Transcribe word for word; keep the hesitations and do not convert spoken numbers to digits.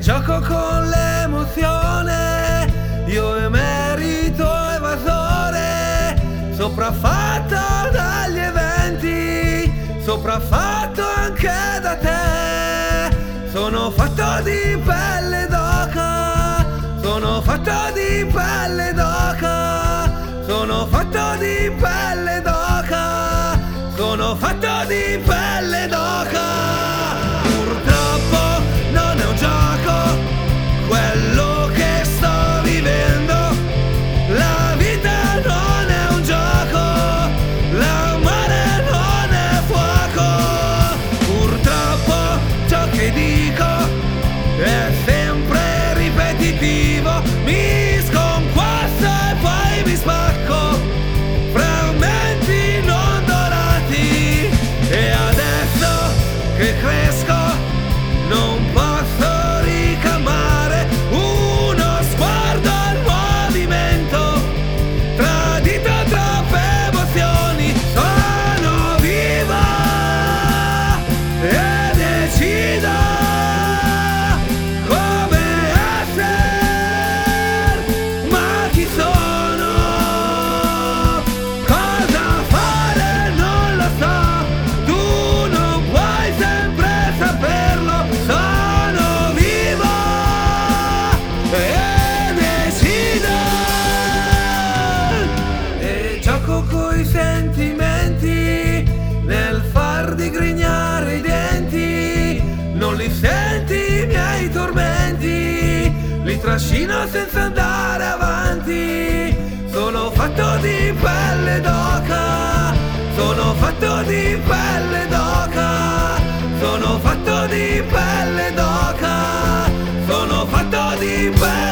gioco con l'emozione, io emerito evasore, sopraffatto dagli eventi, sopraffatto anche da te. Sono fatto di pelle d'oca, sono fatto di pelle d'oca, sono fatto di pelle d'oca, sono fatto di pelle d'oca. Purtroppo non è un gioco quello che sto vivendo, la vita non è un gioco, l'amore non è fuoco. Purtroppo ciò che dico è sempre ripetitivo, mi sconquasso e poi mi spacco, frammenti non dorati. E adesso che cresco non posso ricamare uno sguardo al movimento, tradito troppe emozioni. Sono viva e decido come essere, ma chi sono, cosa fare non lo so, tu non puoi sempre saperlo. Sono vivo e decido, e gioco coi sentimenti nel far digrignare i denti. Non li senti i miei tormenti, li trascino senza andare avanti. Sono fatto di pelle d'oca, sono fatto di pelle d'oca, sono fatto di pelle d'oca, sono fatto di pelle